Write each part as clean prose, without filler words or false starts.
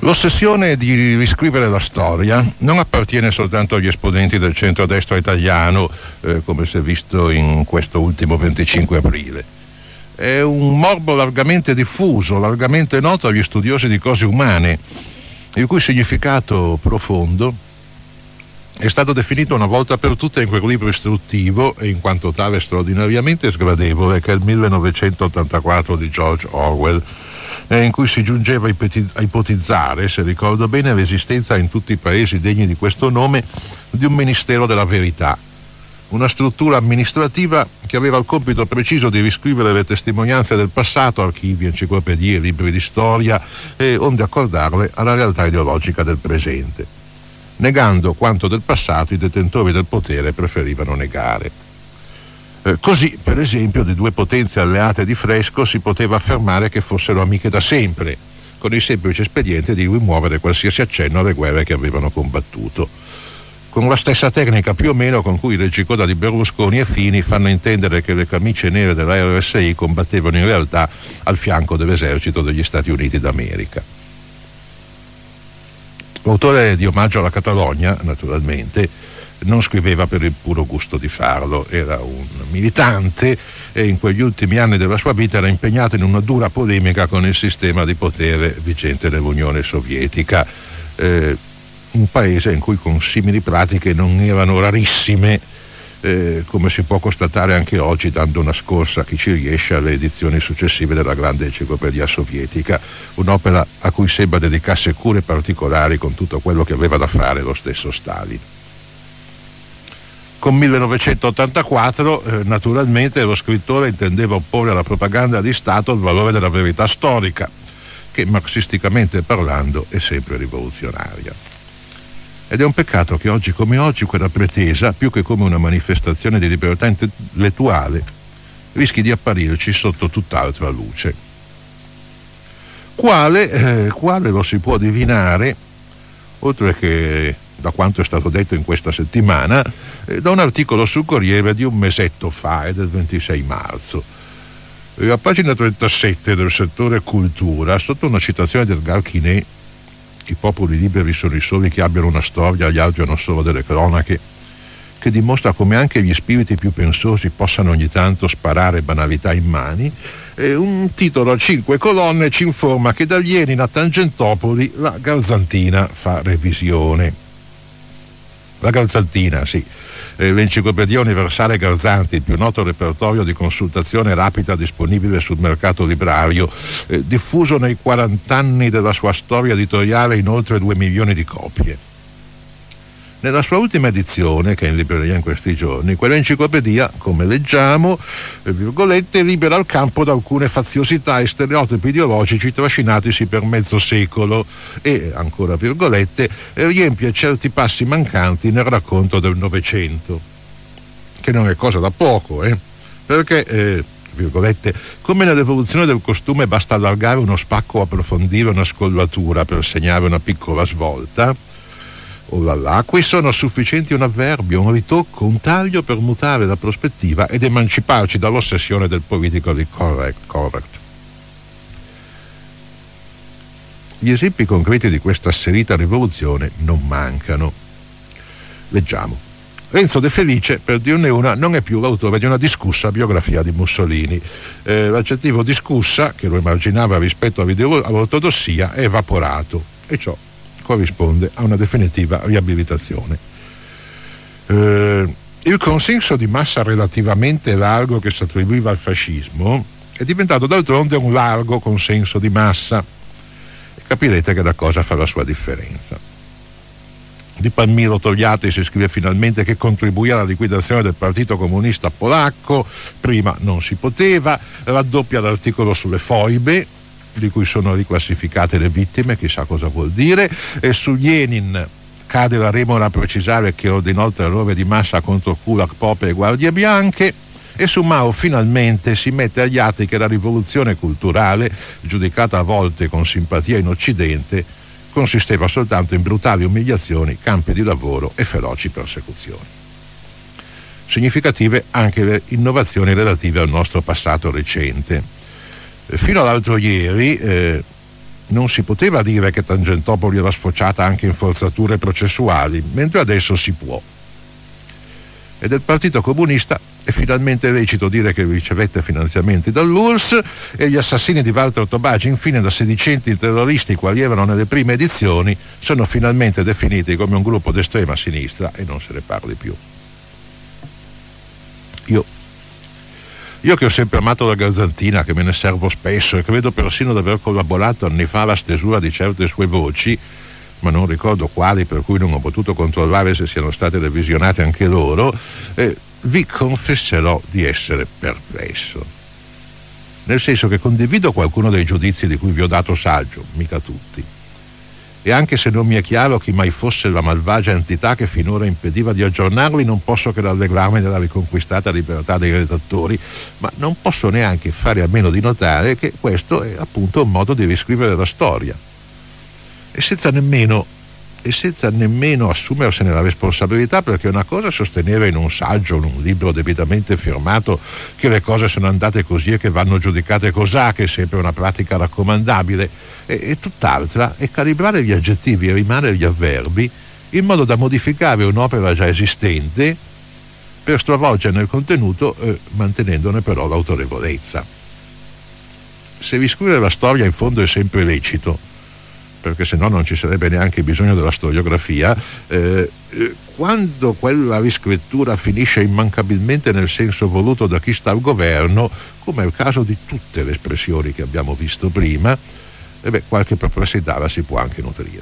L'ossessione di riscrivere la storia non appartiene soltanto agli esponenti del centrodestra italiano, come si è visto in questo ultimo 25 aprile. È un morbo largamente diffuso, largamente noto agli studiosi di cose umane, il cui significato profondo è stato definito una volta per tutte in quel libro istruttivo e in quanto tale straordinariamente sgradevole che è il 1984 di George Orwell, in cui si giungeva a ipotizzare, se ricordo bene, l'esistenza in tutti i paesi degni di questo nome di un Ministero della Verità, una struttura amministrativa che aveva il compito preciso di riscrivere le testimonianze del passato, archivi, enciclopedie, libri di storia, e onde accordarle alla realtà ideologica del presente, negando quanto del passato i detentori del potere preferivano negare. Così, per esempio, di due potenze alleate di fresco si poteva affermare che fossero amiche da sempre, con il semplice espediente di rimuovere qualsiasi accenno alle guerre che avevano combattuto, con la stessa tecnica più o meno con cui i reggicoda di Berlusconi e Fini fanno intendere che le camicie nere della RSI combattevano in realtà al fianco dell'esercito degli Stati Uniti d'America. L'autore di Omaggio alla Catalogna, naturalmente, non scriveva per il puro gusto di farlo, era un militante e in quegli ultimi anni della sua vita era impegnato in una dura polemica con il sistema di potere vigente nell'Unione Sovietica, un paese in cui con simili pratiche non erano rarissime, come si può constatare anche oggi dando una scorsa, chi ci riesce, alle edizioni successive della grande enciclopedia sovietica, un'opera a cui sembra dedicasse cure particolari con tutto quello che aveva da fare lo stesso Stalin. Con 1984, naturalmente, lo scrittore intendeva opporre alla propaganda di Stato il valore della verità storica, che marxisticamente parlando è sempre rivoluzionaria. Ed è un peccato che oggi come oggi quella pretesa, più che come una manifestazione di libertà intellettuale, rischi di apparirci sotto tutt'altra luce. Quale lo si può divinare, oltre che da quanto è stato detto in questa settimana, da un articolo sul Corriere di un mesetto fa, del 26 marzo. A pagina 37 del settore cultura, sotto una citazione del Galchinet, i popoli liberi sono i soli che abbiano una storia, gli altri hanno solo delle cronache, che dimostra come anche gli spiriti più pensosi possano ogni tanto sparare banalità in mani, un titolo a 5 colonne ci informa che da Lenin a Tangentopoli la Garzantina fa revisione. La Garzantina, sì, l'enciclopedia universale Garzanti, il più noto repertorio di consultazione rapida disponibile sul mercato librario, diffuso nei 40 anni della sua storia editoriale in oltre 2 milioni di copie. Nella sua ultima edizione, che è in libreria in questi giorni, quell'enciclopedia, come leggiamo, virgolette, libera il campo da alcune faziosità e stereotipi ideologici trascinatisi per mezzo secolo e, ancora virgolette, riempie certi passi mancanti nel racconto del Novecento, che non è cosa da poco, perché, virgolette, come nell'evoluzione del costume basta allargare uno spacco o approfondire una scollatura per segnare una piccola svolta, oh là là, qui sono sufficienti un avverbio, un ritocco, un taglio per mutare la prospettiva ed emanciparci dall'ossessione del politically correct. Gli esempi concreti di questa asserita rivoluzione non mancano. Leggiamo. Renzo De Felice, per dirne una, non è più l'autore di una discussa biografia di Mussolini. L'aggettivo discussa, che lo emarginava rispetto all'ortodossia, è evaporato, e ciò corrisponde a una definitiva riabilitazione. Il consenso di massa relativamente largo che si attribuiva al fascismo è diventato d'altronde un largo consenso di massa, e capirete che da cosa fa la sua differenza. Di Palmiro Togliatti si scrive finalmente che contribuì alla liquidazione del Partito Comunista Polacco, prima non si poteva, raddoppia l'articolo sulle foibe, di cui sono riclassificate le vittime, chissà cosa vuol dire, e su Lenin cade la remora a precisare che ordinò il terrore di massa contro Kulak, Pope e Guardie Bianche, e su Mao finalmente si mette agli atti che la rivoluzione culturale, giudicata a volte con simpatia in Occidente, consisteva soltanto in brutali umiliazioni, campi di lavoro e feroci persecuzioni. Significative anche le innovazioni relative al nostro passato recente. Fino all'altro ieri non si poteva dire che Tangentopoli era sfociata anche in forzature processuali, mentre adesso si può. E del Partito Comunista è finalmente lecito dire che ricevette finanziamenti dall'URSS, e gli assassini di Walter Tobagi, infine, da sedicenti terroristi quali erano nelle prime edizioni, sono finalmente definiti come un gruppo d'estrema sinistra e non se ne parli più. Io che ho sempre amato la Garzantina, che me ne servo spesso e credo persino di aver collaborato anni fa alla stesura di certe sue voci, ma non ricordo quali, per cui non ho potuto controllare se siano state revisionate anche loro, vi confesserò di essere perplesso. Nel senso che condivido qualcuno dei giudizi di cui vi ho dato saggio, mica tutti. E anche se non mi è chiaro chi mai fosse la malvagia entità che finora impediva di aggiornarli, non posso che rallegrarmi della riconquistata libertà dei redattori, ma non posso neanche fare a meno di notare che questo è appunto un modo di riscrivere la storia. E senza nemmeno assumersene la responsabilità, perché una cosa è sostenere in un saggio, in un libro debitamente firmato, che le cose sono andate così e che vanno giudicate cosà, che è sempre una pratica raccomandabile, e tutt'altra è calibrare gli aggettivi e rimane gli avverbi in modo da modificare un'opera già esistente per stravolgerne il contenuto, mantenendone però l'autorevolezza. Se riscrivere la storia in fondo è sempre lecito, perché se no non ci sarebbe neanche bisogno della storiografia, quando quella riscrittura finisce immancabilmente nel senso voluto da chi sta al governo, come è il caso di tutte le espressioni che abbiamo visto prima, qualche perplessità la si può anche nutrire.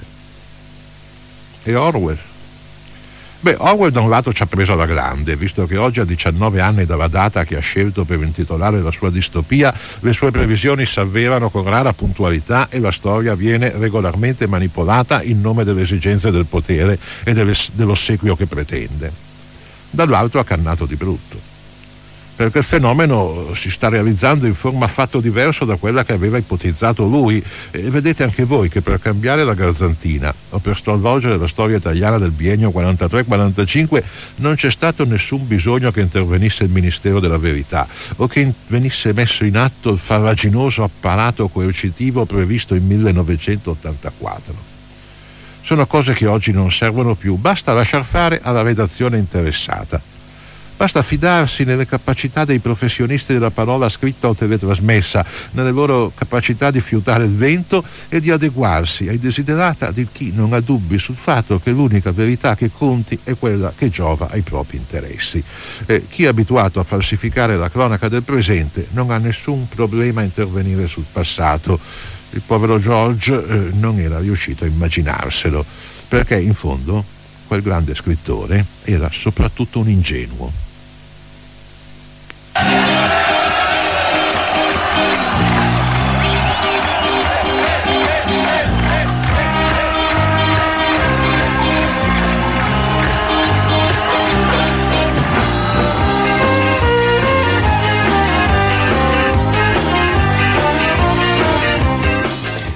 E Orwell? Orwell da un lato ci ha preso alla grande, visto che oggi, a 19 anni dalla data che ha scelto per intitolare la sua distopia, le sue previsioni si avverano con rara puntualità e la storia viene regolarmente manipolata in nome delle esigenze del potere e dell'ossequio che pretende. Dall'altro ha cannato di brutto, perché il fenomeno si sta realizzando in forma affatto diversa da quella che aveva ipotizzato lui, e vedete anche voi che per cambiare la Garzantina o per stravolgere la storia italiana del biennio 43-45 non c'è stato nessun bisogno che intervenisse il Ministero della Verità o che venisse messo in atto il farraginoso apparato coercitivo previsto in 1984. Sono cose che oggi non servono più, basta lasciar fare alla redazione interessata. Basta fidarsi nelle capacità dei professionisti della parola scritta o teletrasmessa, nelle loro capacità di fiutare il vento e di adeguarsi ai desiderata di chi non ha dubbi sul fatto che l'unica verità che conti è quella che giova ai propri interessi. Chi è abituato a falsificare la cronaca del presente non ha nessun problema a intervenire sul passato. Il povero George non era riuscito a immaginarselo, perché in fondo quel grande scrittore era soprattutto un ingenuo.